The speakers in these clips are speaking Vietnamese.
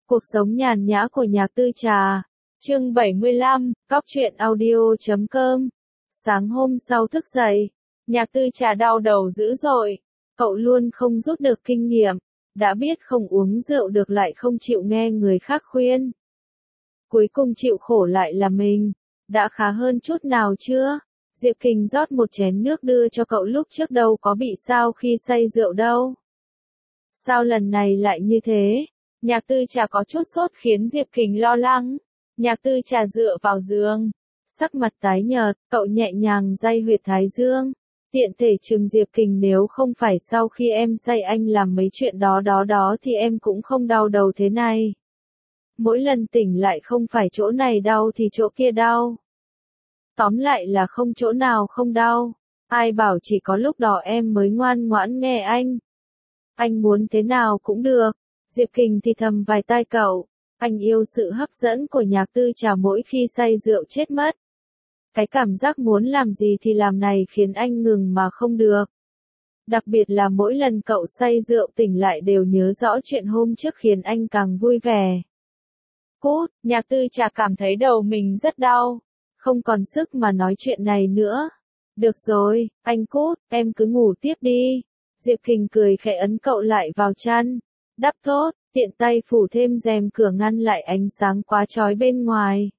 Cuộc sống nhàn nhã của Nhạc Tư Trà. Chương 75, Cóc truyện audio.com. Sáng hôm sau thức dậy, Nhạc Tư Trà đau đầu dữ dội. Cậu luôn không rút được kinh nghiệm, đã biết không uống rượu được lại không chịu nghe người khác khuyên. Cuối cùng chịu khổ lại là mình. Đã khá hơn chút nào chưa? Diệp Kình rót một chén nước đưa cho cậu, lúc trước đâu có bị sao khi say rượu đâu. Sao lần này lại như thế? Nhạc Tư Trà có chút sốt khiến Diệp Kình lo lắng. Nhạc Tư Trà dựa vào giường, sắc mặt tái nhợt, cậu nhẹ nhàng day huyệt thái dương. Tiện thể trừng Diệp Kình, nếu không phải sau khi em say anh làm mấy chuyện đó thì em cũng không đau đầu thế này. Mỗi lần tỉnh lại không phải chỗ này đau thì chỗ kia đau. Tóm lại là không chỗ nào không đau. Ai bảo chỉ có lúc đó em mới ngoan ngoãn nghe anh. Anh muốn thế nào cũng được. Diệp Kình thì thầm vài tai cậu. Anh yêu sự hấp dẫn của Nhạc Tư Trà mỗi khi say rượu chết mất. Cái cảm giác muốn làm gì thì làm này khiến anh ngừng mà không được. Đặc biệt là mỗi lần cậu say rượu tỉnh lại đều nhớ rõ chuyện hôm trước khiến anh càng vui vẻ. Cút, Nhạc Tư Trà cảm thấy đầu mình rất đau. Không còn sức mà nói chuyện này nữa. Được rồi, anh cút, em cứ ngủ tiếp đi. Diệp Kình cười khẽ ấn cậu lại vào chăn. Đắp tốt, tiện tay phủ thêm rèm cửa ngăn lại ánh sáng quá chói bên ngoài.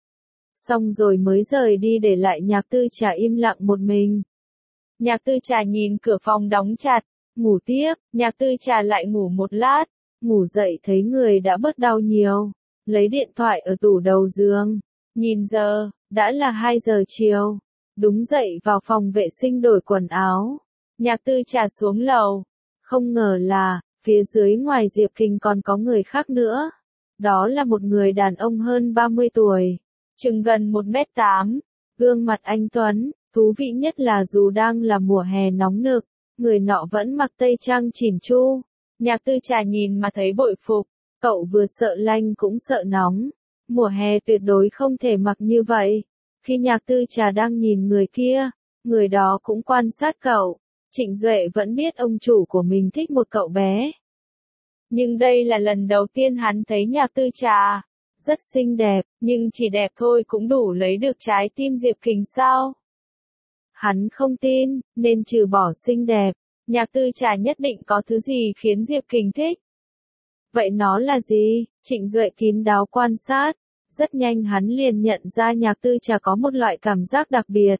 Xong rồi mới rời đi để lại Nhạc Tư Trà im lặng một mình. Nhạc Tư Trà nhìn cửa phòng đóng chặt, ngủ tiếp. Nhạc Tư Trà lại ngủ một lát, ngủ dậy thấy người đã bớt đau nhiều. Lấy điện thoại ở tủ đầu giường, nhìn giờ, đã là 2 giờ chiều. Đúng dậy vào phòng vệ sinh đổi quần áo. Nhạc Tư Trà xuống lầu. Không ngờ là, phía dưới ngoài Diệp Kình còn có người khác nữa. Đó là một người đàn ông hơn 30 tuổi. Chừng gần 1m8. Gương mặt anh tuấn, thú vị nhất là dù đang là mùa hè nóng nực, người nọ vẫn mặc tây trang chỉn chu. Nhạc Tư Trà nhìn mà thấy bội phục. Cậu vừa sợ lạnh cũng sợ nóng. Mùa hè tuyệt đối không thể mặc như vậy. Khi Nhạc Tư Trà đang nhìn người kia, người đó cũng quan sát cậu. Trịnh Duệ vẫn biết ông chủ của mình thích một cậu bé. Nhưng đây là lần đầu tiên hắn thấy Nhạc Tư Trà. Rất xinh đẹp, nhưng chỉ đẹp thôi cũng đủ lấy được trái tim Diệp Kình sao? Hắn không tin, nên trừ bỏ xinh đẹp, Nhạc Tư Trà nhất định có thứ gì khiến Diệp Kình thích. Vậy nó là gì? Trịnh Duệ kín đáo quan sát. Rất nhanh hắn liền nhận ra Nhạc Tư Trà có một loại cảm giác đặc biệt.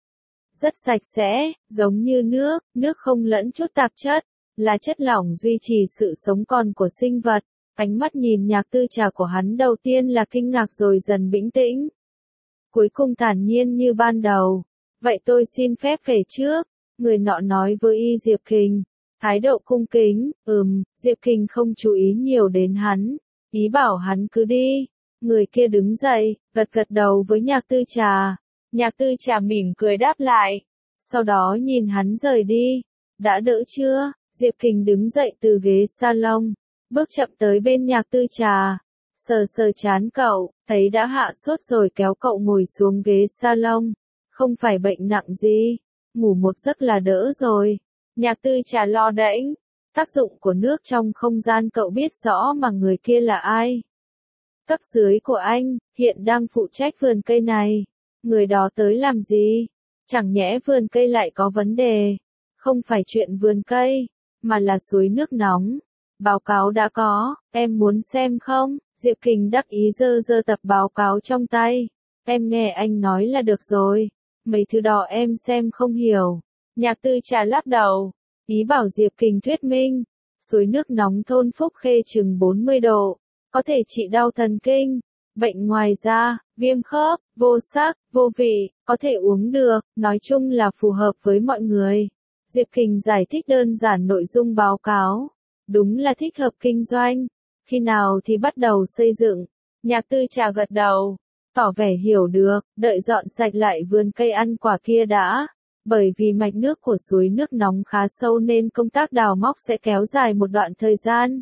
Rất sạch sẽ, giống như nước không lẫn chút tạp chất, là chất lỏng duy trì sự sống còn của sinh vật. Ánh mắt nhìn Nhạc Tư Trà của hắn đầu tiên là kinh ngạc rồi dần bình tĩnh. Cuối cùng thản nhiên như ban đầu. Vậy tôi xin phép về trước, người nọ nói với Diệp Kình. Thái độ cung kính, Diệp Kình không chú ý nhiều đến hắn. Ý bảo hắn cứ đi. Người kia đứng dậy, gật đầu với Nhạc Tư Trà. Nhạc Tư Trà mỉm cười đáp lại. Sau đó nhìn hắn rời đi. Đã đỡ chưa? Diệp Kình đứng dậy từ ghế salon. Bước chậm tới bên Nhạc Tư Trà. Sờ trán cậu, thấy đã hạ sốt rồi kéo cậu ngồi xuống ghế salon. Không phải bệnh nặng gì. Ngủ một giấc là đỡ rồi. Nhạc Tư Trà lo đễnh. Tác dụng của nước trong không gian cậu biết rõ mà người kia là ai. Cấp dưới của anh, hiện đang phụ trách vườn cây này. Người đó tới làm gì? Chẳng nhẽ vườn cây lại có vấn đề? Không phải chuyện vườn cây, mà là suối nước nóng. Báo cáo đã có, em muốn xem không? Diệp Kình đắc ý giơ tập báo cáo trong tay. Em nghe anh nói là được rồi. Mấy thứ đó em xem không hiểu. Nhạc Tư Trà lắc đầu. Ý bảo Diệp Kình thuyết minh. Suối nước nóng thôn Phúc Khê chừng 40 độ. Có thể trị đau thần kinh, bệnh ngoài da, viêm khớp, vô sắc, vô vị, có thể uống được, nói chung là phù hợp với mọi người. Diệp Kình giải thích đơn giản nội dung báo cáo. Đúng là thích hợp kinh doanh. Khi nào thì bắt đầu xây dựng? Nhạc Tư Trà gật đầu, tỏ vẻ hiểu được, đợi dọn sạch lại vườn cây ăn quả kia đã. Bởi vì mạch nước của suối nước nóng khá sâu nên công tác đào móc sẽ kéo dài một đoạn thời gian.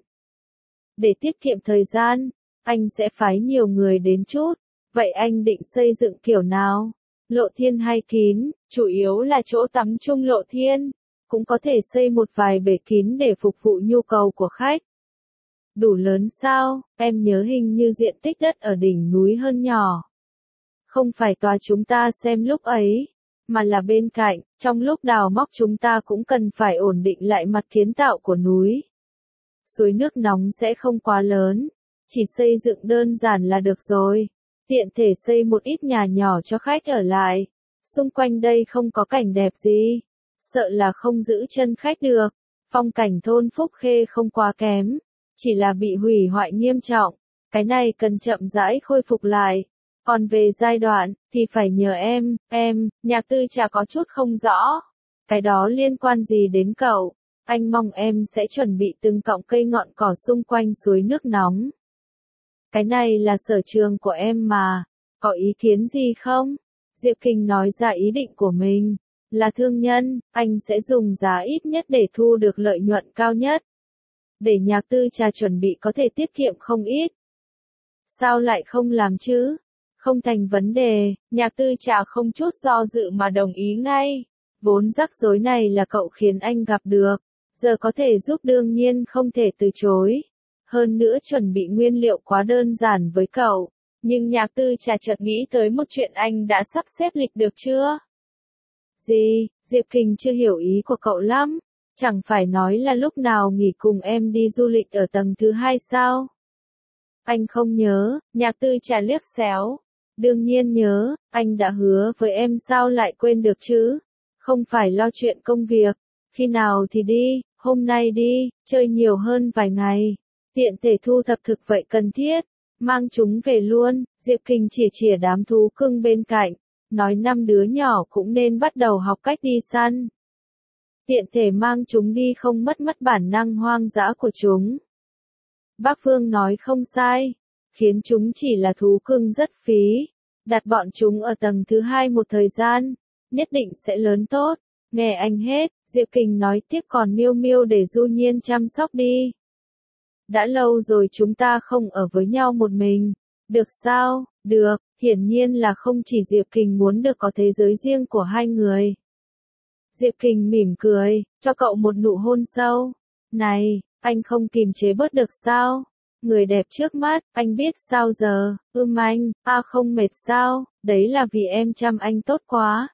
Để tiết kiệm thời gian, anh sẽ phái nhiều người đến chút. Vậy anh định xây dựng kiểu nào? Lộ thiên hay kín? Chủ yếu là chỗ tắm chung lộ thiên. Cũng có thể xây một vài bể kín để phục vụ nhu cầu của khách. Đủ lớn sao, em nhớ hình như diện tích đất ở đỉnh núi hơn nhỏ. Không phải tòa chúng ta xem lúc ấy, mà là bên cạnh, trong lúc đào móc chúng ta cũng cần phải ổn định lại mặt kiến tạo của núi. Suối nước nóng sẽ không quá lớn, chỉ xây dựng đơn giản là được rồi. Tiện thể xây một ít nhà nhỏ cho khách ở lại. Xung quanh đây không có cảnh đẹp gì, sợ là không giữ chân khách được. Phong cảnh thôn Phúc Khê không quá kém, chỉ là bị hủy hoại nghiêm trọng. Cái này cần chậm rãi khôi phục lại. Còn về giai đoạn, thì phải nhờ em, Nhạc Tư Trà có chút không rõ. Cái đó liên quan gì đến cậu? Anh mong em sẽ chuẩn bị từng cọng cây ngọn cỏ xung quanh suối nước nóng. Cái này là sở trường của em mà, có ý kiến gì không? Diệp Kình nói ra ý định của mình. Là thương nhân, anh sẽ dùng giá ít nhất để thu được lợi nhuận cao nhất. Để Nhạc Tư Trà chuẩn bị có thể tiết kiệm không ít. Sao lại không làm chứ? Không thành vấn đề, Nhạc Tư Trà không chút do dự mà đồng ý ngay. Vốn rắc rối này là cậu khiến anh gặp được, giờ có thể giúp đương nhiên không thể từ chối. Hơn nữa chuẩn bị nguyên liệu quá đơn giản với cậu, nhưng Nhạc Tư Trà chợt nghĩ tới một chuyện anh đã sắp xếp lịch được chưa? Gì, Diệp Kình chưa hiểu ý của cậu lắm, chẳng phải nói là lúc nào nghỉ cùng em đi du lịch ở tầng thứ 2 sao? Anh không nhớ, Nhạc Tư Trà liếc xéo. Đương nhiên nhớ, anh đã hứa với em sao lại quên được chứ? Không phải lo chuyện công việc, khi nào thì đi, hôm nay đi, chơi nhiều hơn vài ngày. Tiện thể thu thập thực vậy cần thiết, mang chúng về luôn. Diệp Kình chỉa đám thú cưng bên cạnh, nói 5 đứa nhỏ cũng nên bắt đầu học cách đi săn. Tiện thể mang chúng đi không mất bản năng hoang dã của chúng. Bác Phương nói không sai, khiến chúng chỉ là thú cưng rất phí. Đặt bọn chúng ở tầng thứ 2 một thời gian, nhất định sẽ lớn tốt. Nghe anh hết, Diệp Kình nói tiếp còn Miêu Miêu để Du Nhiên chăm sóc đi. Đã lâu rồi chúng ta không ở với nhau một mình. Được sao? Được, hiển nhiên là không chỉ Diệp Kình muốn được có thế giới riêng của hai người. Diệp Kình mỉm cười, cho cậu một nụ hôn sâu. Này, anh không kìm chế bớt được sao? Người đẹp trước mắt, anh biết sao giờ? Anh, không mệt sao? Đấy là vì em chăm anh tốt quá.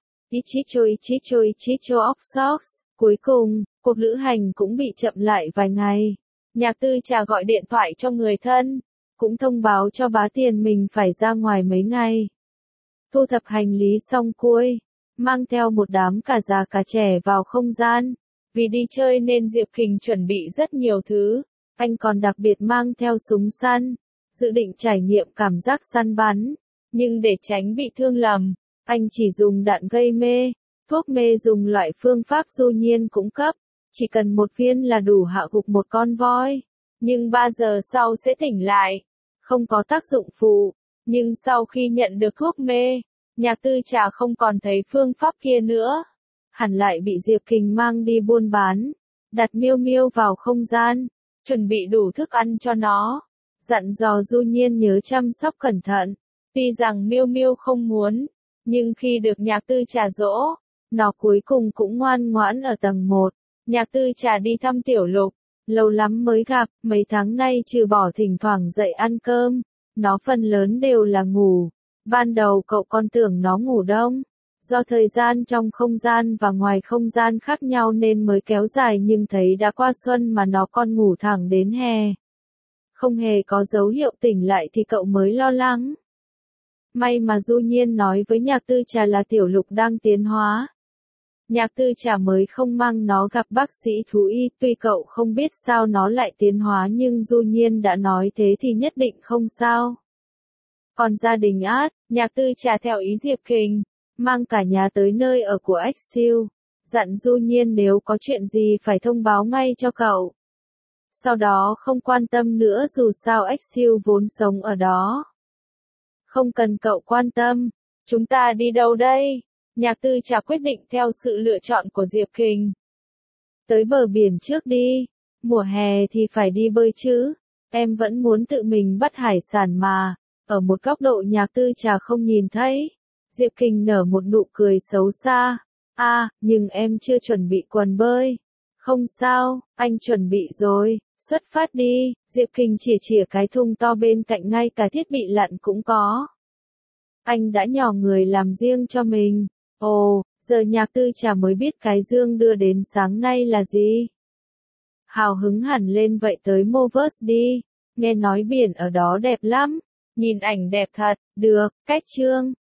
Ichicho óc socks. Cuối cùng, cuộc lữ hành cũng bị chậm lại vài ngày. Nhạc Tư Trà gọi điện thoại cho người thân, cũng thông báo cho Bá Tiền mình phải ra ngoài mấy ngày. Thu thập hành lý xong xuôi, mang theo một đám cả già cả trẻ vào không gian. Vì đi chơi nên Diệp Kình chuẩn bị rất nhiều thứ, anh còn đặc biệt mang theo súng săn, dự định trải nghiệm cảm giác săn bắn. Nhưng để tránh bị thương lầm, anh chỉ dùng đạn gây mê, thuốc mê dùng loại phương pháp Du Nhiên cung cấp, chỉ cần một viên là đủ hạ gục một con voi. Nhưng 3 giờ sau sẽ tỉnh lại, không có tác dụng phụ. Nhưng sau khi nhận được thuốc mê, Nhạc Tư Trà không còn thấy phương pháp kia nữa. Hẳn lại bị Diệp Kình mang đi buôn bán, đặt Miêu Miêu vào không gian, chuẩn bị đủ thức ăn cho nó, dặn dò Du Nhiên nhớ chăm sóc cẩn thận. Tuy rằng Miêu Miêu không muốn, nhưng khi được Nhạc Tư Trà dỗ, nó cuối cùng cũng ngoan ngoãn ở tầng 1. Nhạc Tư Trà đi thăm Tiểu Lục, lâu lắm mới gặp, mấy tháng nay trừ bỏ thỉnh thoảng dậy ăn cơm, nó phần lớn đều là ngủ. Ban đầu cậu còn tưởng nó ngủ đông, do thời gian trong không gian và ngoài không gian khác nhau nên mới kéo dài, nhưng thấy đã qua xuân mà nó còn ngủ thẳng đến hè. Không hề có dấu hiệu tỉnh lại thì cậu mới lo lắng. May mà Du Nhiên nói với Nhạc Tư Trà là Tiểu Lục đang tiến hóa. Nhạc Tư Trà mới không mang nó gặp bác sĩ thú y, tuy cậu không biết sao nó lại tiến hóa nhưng Du Nhiên đã nói thế thì nhất định không sao. Còn gia đình Át, Nhạc Tư Trà theo ý Diệp Kình, mang cả nhà tới nơi ở của Ách Siêu, dặn Du Nhiên nếu có chuyện gì phải thông báo ngay cho cậu. Sau đó không quan tâm nữa dù sao Ách Siêu vốn sống ở đó. Không cần cậu quan tâm, chúng ta đi đâu đây? Nhạc Tư Trà quyết định theo sự lựa chọn của Diệp Kình. Tới bờ biển trước đi, mùa hè thì phải đi bơi chứ, em vẫn muốn tự mình bắt hải sản mà. Ở một góc độ Nhạc Tư Trà không nhìn thấy, Diệp Kình nở một nụ cười xấu xa. Nhưng em chưa chuẩn bị quần bơi. Không sao, anh chuẩn bị rồi, Xuất phát đi, Diệp Kình chìa cái thùng to bên cạnh, ngay cả thiết bị lặn cũng có. Anh đã nhỏ người làm riêng cho mình. Ồ, giờ Nhạc Tư Trà mới biết cái Dương đưa đến sáng nay là gì. Hào hứng hẳn lên, vậy tới Movers đi. Nghe nói biển ở đó đẹp lắm. Nhìn ảnh đẹp thật, được, cách Trương.